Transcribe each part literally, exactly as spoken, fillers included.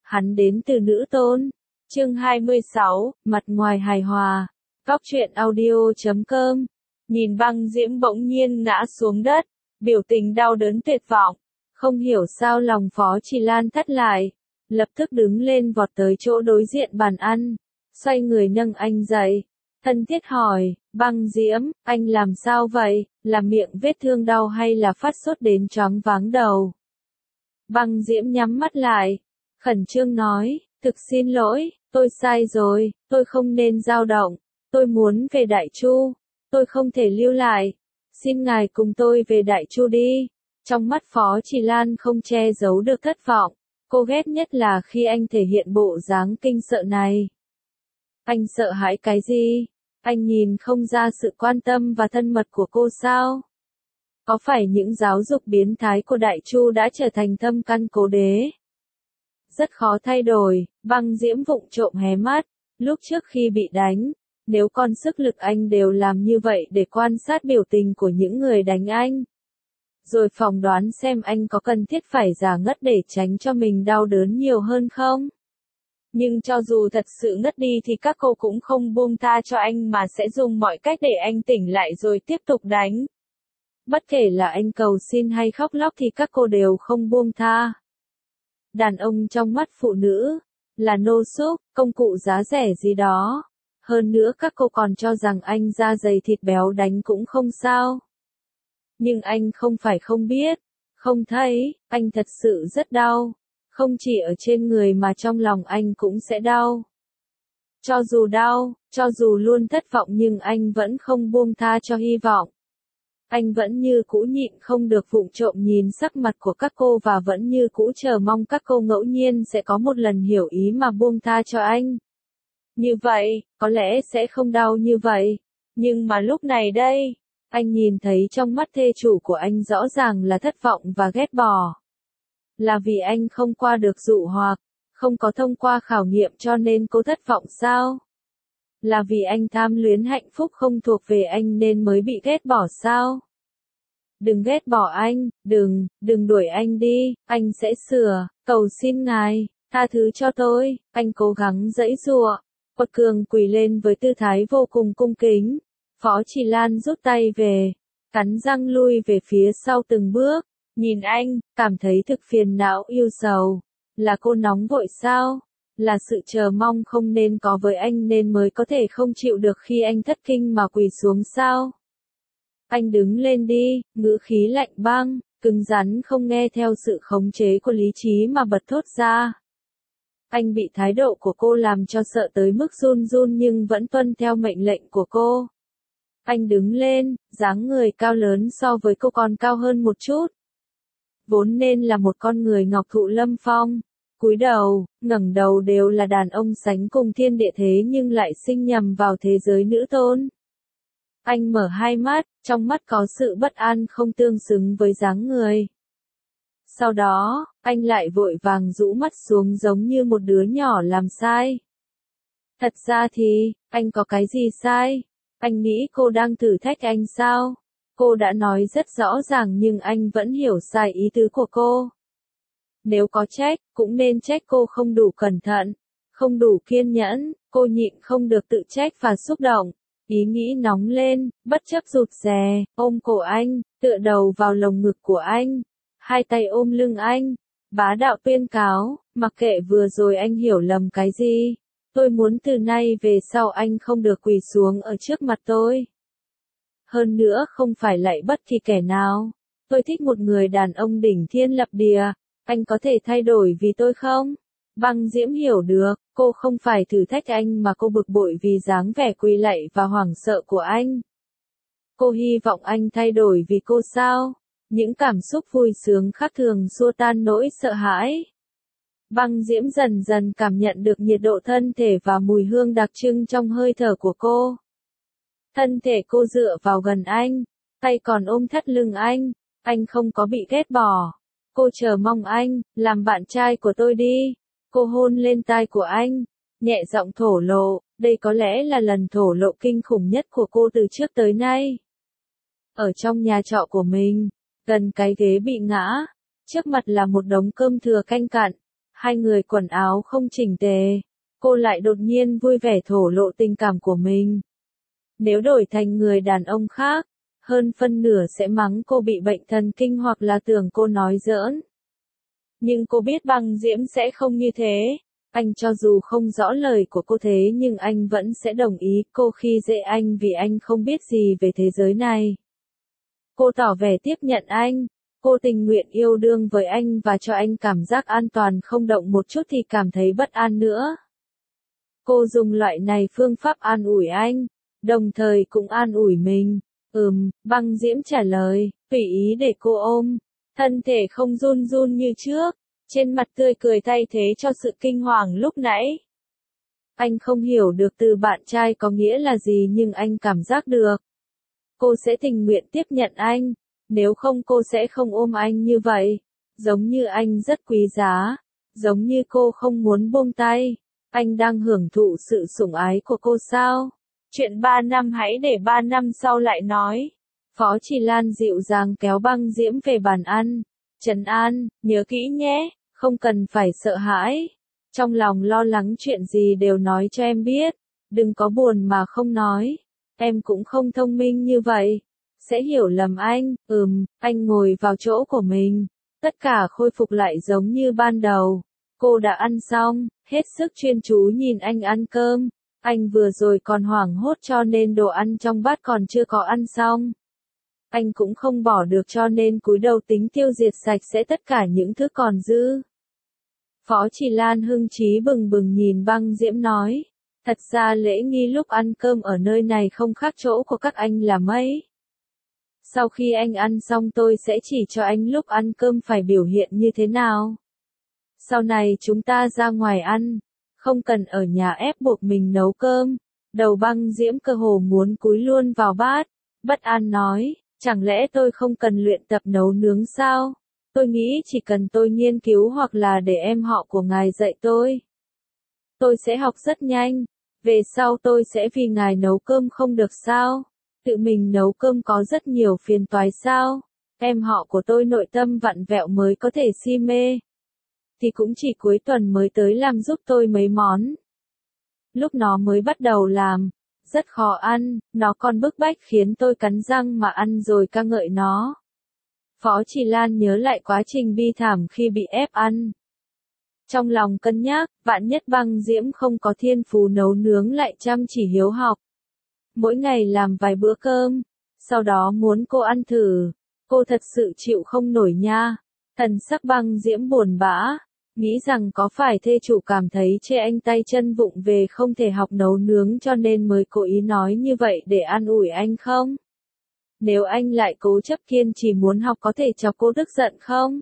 hắn đến từ nữ tôn. Chương hai mươi sáu, mặt ngoài hài hòa. Góc truyện audio chấm com. Nhìn Băng Diễm bỗng nhiên ngã xuống đất, biểu tình đau đớn tuyệt vọng. Không hiểu sao lòng Phó Trì Lan thắt lại, lập tức đứng lên vọt tới chỗ đối diện bàn ăn, xoay người nâng anh dậy. Thân thiết hỏi, Băng Diễm, anh làm sao vậy, là miệng vết thương đau hay là phát sốt đến choáng váng đầu? Băng Diễm nhắm mắt lại, khẩn trương nói, thực xin lỗi, tôi sai rồi, tôi không nên dao động, tôi muốn về Đại Chu, tôi không thể lưu lại, xin ngài cùng tôi về Đại Chu đi. Trong mắt Phó Trì Lan không che giấu được thất vọng, cô ghét nhất là khi anh thể hiện bộ dáng kinh sợ này. Anh sợ hãi cái gì? Anh nhìn không ra sự quan tâm và thân mật của cô sao? Có phải những giáo dục biến thái của Đại Chu đã trở thành thâm căn cố đế? Rất khó thay đổi, Băng Diễm vụng trộm hé mắt, lúc trước khi bị đánh, nếu con sức lực anh đều làm như vậy để quan sát biểu tình của những người đánh anh. Rồi phỏng đoán xem anh có cần thiết phải giả ngất để tránh cho mình đau đớn nhiều hơn không? Nhưng cho dù thật sự ngất đi thì các cô cũng không buông tha cho anh mà sẽ dùng mọi cách để anh tỉnh lại rồi tiếp tục đánh. Bất kể là anh cầu xin hay khóc lóc thì các cô đều không buông tha. Đàn ông trong mắt phụ nữ là nô xúc, công cụ giá rẻ gì đó. Hơn nữa các cô còn cho rằng anh da dày thịt béo đánh cũng không sao. Nhưng anh không phải không biết, không thấy, anh thật sự rất đau. Không chỉ ở trên người mà trong lòng anh cũng sẽ đau. Cho dù đau, cho dù luôn thất vọng nhưng anh vẫn không buông tha cho hy vọng. Anh vẫn như cũ nhịn không được vụng trộm nhìn sắc mặt của các cô và vẫn như cũ chờ mong các cô ngẫu nhiên sẽ có một lần hiểu ý mà buông tha cho anh. Như vậy, có lẽ sẽ không đau như vậy. Nhưng mà lúc này đây, anh nhìn thấy trong mắt thê chủ của anh rõ ràng là thất vọng và ghét bỏ. Là vì anh không qua được dụ hoặc, không có thông qua khảo nghiệm cho nên cô thất vọng sao? Là vì anh tham luyến hạnh phúc không thuộc về anh nên mới bị ghét bỏ sao? Đừng ghét bỏ anh, đừng, đừng đuổi anh đi, anh sẽ sửa, cầu xin ngài, tha thứ cho tôi, anh cố gắng giãy giụa. Quật Cường quỳ lên với tư thái vô cùng cung kính. Phó Trì Lan rút tay về, cắn răng lui về phía sau từng bước, nhìn anh, cảm thấy thực phiền não yêu sầu. Là cô nóng vội sao? Là sự chờ mong không nên có với anh nên mới có thể không chịu được khi anh thất kinh mà quỳ xuống sao? Anh đứng lên đi, ngữ khí lạnh băng, cứng rắn không nghe theo sự khống chế của lý trí mà bật thốt ra. Anh bị thái độ của cô làm cho sợ tới mức run run nhưng vẫn tuân theo mệnh lệnh của cô. Anh đứng lên, dáng người cao lớn so với cô còn cao hơn một chút. Vốn nên là một con người ngọc thụ lâm phong, cúi đầu, ngẩng đầu đều là đàn ông sánh cùng thiên địa thế nhưng lại sinh nhầm vào thế giới nữ tôn. Anh mở hai mắt, trong mắt có sự bất an không tương xứng với dáng người. Sau đó, anh lại vội vàng rũ mắt xuống giống như một đứa nhỏ làm sai. Thật ra thì, anh có cái gì sai? Anh nghĩ cô đang thử thách anh sao? Cô đã nói rất rõ ràng nhưng anh vẫn hiểu sai ý tứ của cô. Nếu có trách, cũng nên trách cô không đủ cẩn thận, không đủ kiên nhẫn, cô nhịn không được tự trách và xúc động. Ý nghĩ nóng lên, bất chấp rụt rè, ôm cổ anh, tựa đầu vào lồng ngực của anh, hai tay ôm lưng anh, bá đạo tuyên cáo, mặc kệ vừa rồi anh hiểu lầm cái gì, tôi muốn từ nay về sau anh không được quỳ xuống ở trước mặt tôi. Hơn nữa không phải lạy bất kỳ kẻ nào, tôi thích một người đàn ông đỉnh thiên lập địa, anh có thể thay đổi vì tôi không? Băng Diễm hiểu được, cô không phải thử thách anh mà cô bực bội vì dáng vẻ quỳ lạy và hoảng sợ của anh. Cô hy vọng anh thay đổi vì cô sao? Những cảm xúc vui sướng khác thường xua tan nỗi sợ hãi. Băng Diễm dần dần cảm nhận được nhiệt độ thân thể và mùi hương đặc trưng trong hơi thở của cô. Thân thể cô dựa vào gần anh, tay còn ôm thắt lưng anh, anh không có bị ghét bỏ. Cô chờ mong anh, làm bạn trai của tôi đi. Cô hôn lên tai của anh, nhẹ giọng thổ lộ, đây có lẽ là lần thổ lộ kinh khủng nhất của cô từ trước tới nay. Ở trong nhà trọ của mình, gần cái ghế bị ngã, trước mặt là một đống cơm thừa canh cặn, Hai người quần áo không chỉnh tề, cô lại đột nhiên vui vẻ thổ lộ tình cảm của mình. Nếu đổi thành người đàn ông khác, hơn phân nửa sẽ mắng cô bị bệnh thần kinh hoặc là tưởng cô nói giỡn. Nhưng cô biết Băng Diễm sẽ không như thế. Anh cho dù không rõ lời của cô thế nhưng anh vẫn sẽ đồng ý cô khi dễ anh vì anh không biết gì về thế giới này. Cô tỏ vẻ tiếp nhận anh. Cô tình nguyện yêu đương với anh và cho anh cảm giác an toàn, không động một chút thì cảm thấy bất an nữa. Cô dùng loại này phương pháp an ủi anh, đồng thời cũng an ủi mình. Ừm, Băng Diễm trả lời, tùy ý để cô ôm. Thân thể không run run như trước, trên mặt tươi cười thay thế cho sự kinh hoàng lúc nãy. Anh không hiểu được từ bạn trai có nghĩa là gì nhưng anh cảm giác được. Cô sẽ tình nguyện tiếp nhận anh, nếu không cô sẽ không ôm anh như vậy. Giống như anh rất quý giá, giống như cô không muốn buông tay. Anh đang hưởng thụ sự sủng ái của cô sao? Chuyện ba năm hãy để ba năm sau lại nói. Phó Trì Lan dịu dàng kéo Băng Diễm về bàn ăn. Trấn an, nhớ kỹ nhé, không cần phải sợ hãi. Trong lòng lo lắng chuyện gì đều nói cho em biết. Đừng có buồn mà không nói. Em cũng không thông minh như vậy. Sẽ hiểu lầm anh. Ừm, anh ngồi vào chỗ của mình. Tất cả khôi phục lại giống như ban đầu. Cô đã ăn xong, hết sức chuyên chú nhìn anh ăn cơm. Anh vừa rồi còn hoảng hốt cho nên đồ ăn trong bát còn chưa có ăn xong. Anh cũng không bỏ được cho nên cúi đầu tính tiêu diệt sạch sẽ tất cả những thứ còn dư. Phó Trì Lan hưng trí bừng bừng nhìn Băng Diễm nói. Thật ra lễ nghi lúc ăn cơm ở nơi này không khác chỗ của các anh là mấy. Sau khi anh ăn xong tôi sẽ chỉ cho anh lúc ăn cơm phải biểu hiện như thế nào. Sau này chúng ta ra ngoài ăn, không cần ở nhà ép buộc mình nấu cơm. Đầu Băng Diễm cơ hồ muốn cúi luôn vào bát, bất an nói, chẳng lẽ tôi không cần luyện tập nấu nướng sao? Tôi nghĩ chỉ cần tôi nghiên cứu hoặc là để em họ của ngài dạy tôi. Tôi sẽ học rất nhanh, về sau tôi sẽ vì ngài nấu cơm không được sao? Tự mình nấu cơm có rất nhiều phiền toái sao? Em họ của tôi nội tâm vặn vẹo mới có thể si mê. Thì cũng chỉ cuối tuần mới tới làm giúp tôi mấy món. Lúc nó mới bắt đầu làm, rất khó ăn, nó còn bức bách khiến tôi cắn răng mà ăn rồi ca ngợi nó. Phó Trì Lan nhớ lại quá trình bi thảm khi bị ép ăn. Trong lòng cân nhắc, vạn nhất Băng Diễm không có thiên phú nấu nướng lại chăm chỉ hiếu học. Mỗi ngày làm vài bữa cơm, sau đó muốn cô ăn thử, cô thật sự chịu không nổi nha. Thần sắc Băng Diễm buồn bã, nghĩ rằng có phải thê chủ cảm thấy chê anh tay chân vụng về không thể học nấu nướng cho nên mới cố ý nói như vậy để an ủi anh không? Nếu anh lại cố chấp kiên trì muốn học có thể cho cô tức giận không?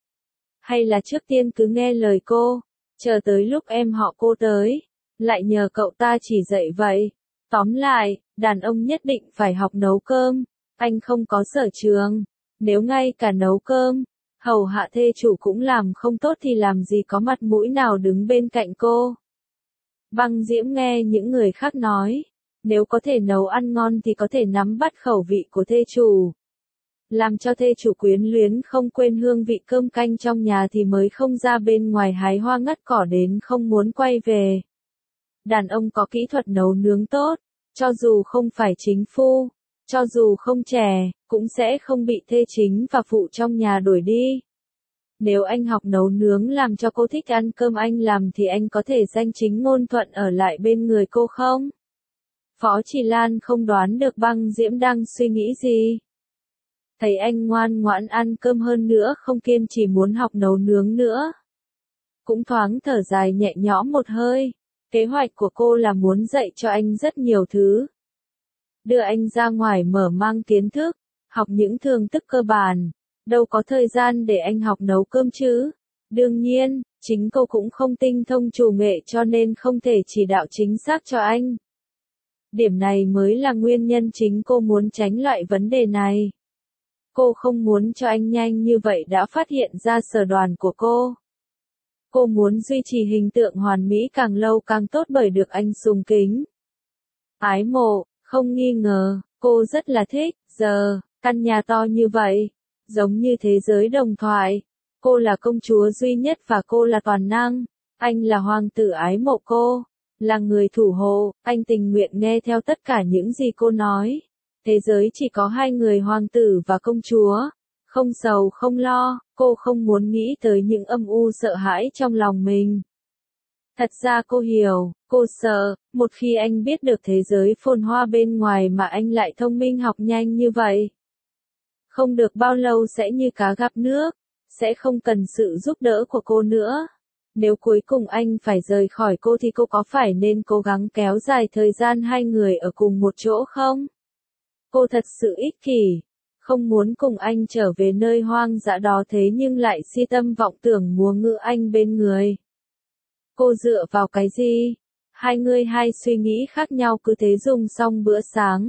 Hay là trước tiên cứ nghe lời cô, chờ tới lúc em họ cô tới, lại nhờ cậu ta chỉ dạy vậy. Tóm lại, đàn ông nhất định phải học nấu cơm, anh không có sở trường, nếu ngay cả nấu cơm, hầu hạ thê chủ cũng làm không tốt thì làm gì có mặt mũi nào đứng bên cạnh cô. Băng Diễm nghe những người khác nói, nếu có thể nấu ăn ngon thì có thể nắm bắt khẩu vị của thê chủ. Làm cho thê chủ quyến luyến không quên hương vị cơm canh trong nhà thì mới không ra bên ngoài hái hoa ngắt cỏ đến không muốn quay về. Đàn ông có kỹ thuật nấu nướng tốt, cho dù không phải chính phu, cho dù không trẻ, cũng sẽ không bị thê chính và phụ trong nhà đuổi đi. Nếu anh học nấu nướng làm cho cô thích ăn cơm anh làm thì anh có thể danh chính ngôn thuận ở lại bên người cô không? Phó Trì Lan không đoán được Băng Diễm đang suy nghĩ gì. Thấy anh ngoan ngoãn ăn cơm hơn nữa không kiên trì muốn học nấu nướng nữa. Cũng thoáng thở dài nhẹ nhõm một hơi. Kế hoạch của cô là muốn dạy cho anh rất nhiều thứ. Đưa anh ra ngoài mở mang kiến thức, học những thường thức cơ bản. Đâu có thời gian để anh học nấu cơm chứ. Đương nhiên, chính cô cũng không tinh thông chủ nghệ cho nên không thể chỉ đạo chính xác cho anh. Điểm này mới là nguyên nhân chính cô muốn tránh loại vấn đề này. Cô không muốn cho anh nhanh như vậy đã phát hiện ra sở đoàn của cô. Cô muốn duy trì hình tượng hoàn mỹ càng lâu càng tốt bởi được anh sùng kính. Ái mộ, không nghi ngờ, cô rất là thích, giờ, căn nhà to như vậy, giống như thế giới đồng thoại. Cô là công chúa duy nhất và cô là toàn năng. Anh là hoàng tử ái mộ cô. Là người thủ hộ, anh tình nguyện nghe theo tất cả những gì cô nói. Thế giới chỉ có hai người hoàng tử và công chúa. Không sầu không lo, cô không muốn nghĩ tới những âm u sợ hãi trong lòng mình. Thật ra cô hiểu, cô sợ, một khi anh biết được thế giới phồn hoa bên ngoài mà anh lại thông minh học nhanh như vậy. Không được bao lâu sẽ như cá gặp nước, sẽ không cần sự giúp đỡ của cô nữa. Nếu cuối cùng anh phải rời khỏi cô thì cô có phải nên cố gắng kéo dài thời gian hai người ở cùng một chỗ không? Cô thật sự ích kỷ, không muốn cùng anh trở về nơi hoang dã đó thế nhưng lại si tâm vọng tưởng múa ngữ anh bên người. Cô dựa vào cái gì? Hai người hai suy nghĩ khác nhau cứ thế dùng xong bữa sáng.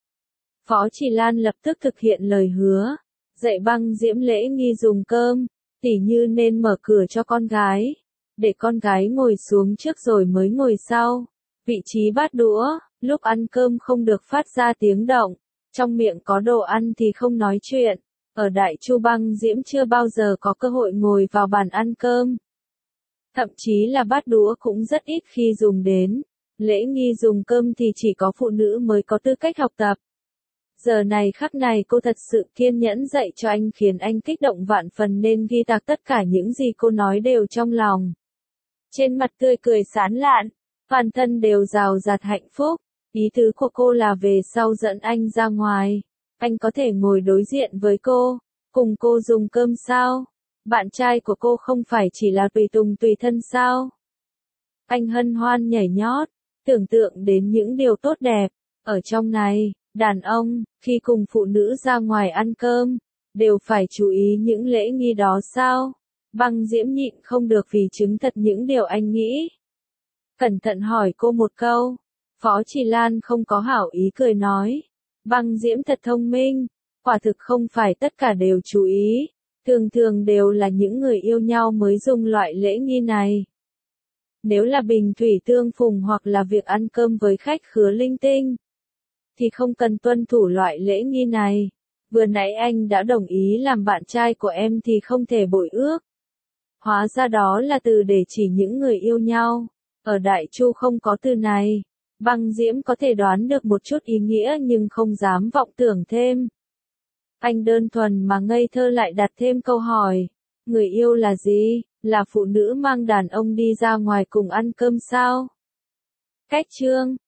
Phó Chỉ Lan lập tức thực hiện lời hứa, dạy Băng Diễm lễ nghi dùng cơm, tỉ như nên mở cửa cho con gái, để con gái ngồi xuống trước rồi mới ngồi sau. Vị trí bát đũa, lúc ăn cơm không được phát ra tiếng động, trong miệng có đồ ăn thì không nói chuyện. Ở Đại Chu Băng Diễm chưa bao giờ có cơ hội ngồi vào bàn ăn cơm. Thậm chí là bát đũa cũng rất ít khi dùng đến. Lễ nghi dùng cơm thì chỉ có phụ nữ mới có tư cách học tập. Giờ này khắc này cô thật sự kiên nhẫn dạy cho anh khiến anh kích động vạn phần nên ghi tạc tất cả những gì cô nói đều trong lòng. Trên mặt tươi cười sán lạn, toàn thân đều rào rạt hạnh phúc. Ý tứ của cô là về sau dẫn anh ra ngoài. Anh có thể ngồi đối diện với cô, cùng cô dùng cơm sao? Bạn trai của cô không phải chỉ là tùy tùng tùy thân sao? Anh hân hoan nhảy nhót, tưởng tượng đến những điều tốt đẹp. Ở trong này, đàn ông, khi cùng phụ nữ ra ngoài ăn cơm, đều phải chú ý những lễ nghi đó sao? Băng Diễm nhịn không được vì chứng thật những điều anh nghĩ. Cẩn thận hỏi cô một câu. Phó Chỉ Lan không có hảo ý cười nói. Băng Diễm thật thông minh, quả thực không phải tất cả đều chú ý. Thường thường đều là những người yêu nhau mới dùng loại lễ nghi này. Nếu là bình thủy tương phùng hoặc là việc ăn cơm với khách khứa linh tinh, thì không cần tuân thủ loại lễ nghi này. Vừa nãy anh đã đồng ý làm bạn trai của em thì không thể bội ước. Hóa ra đó là từ để chỉ những người yêu nhau. Ở Đại Chu không có từ này. Băng Diễm có thể đoán được một chút ý nghĩa nhưng không dám vọng tưởng thêm. Anh đơn thuần mà ngây thơ lại đặt thêm câu hỏi. Người yêu là gì? Là phụ nữ mang đàn ông đi ra ngoài cùng ăn cơm sao? Cách chương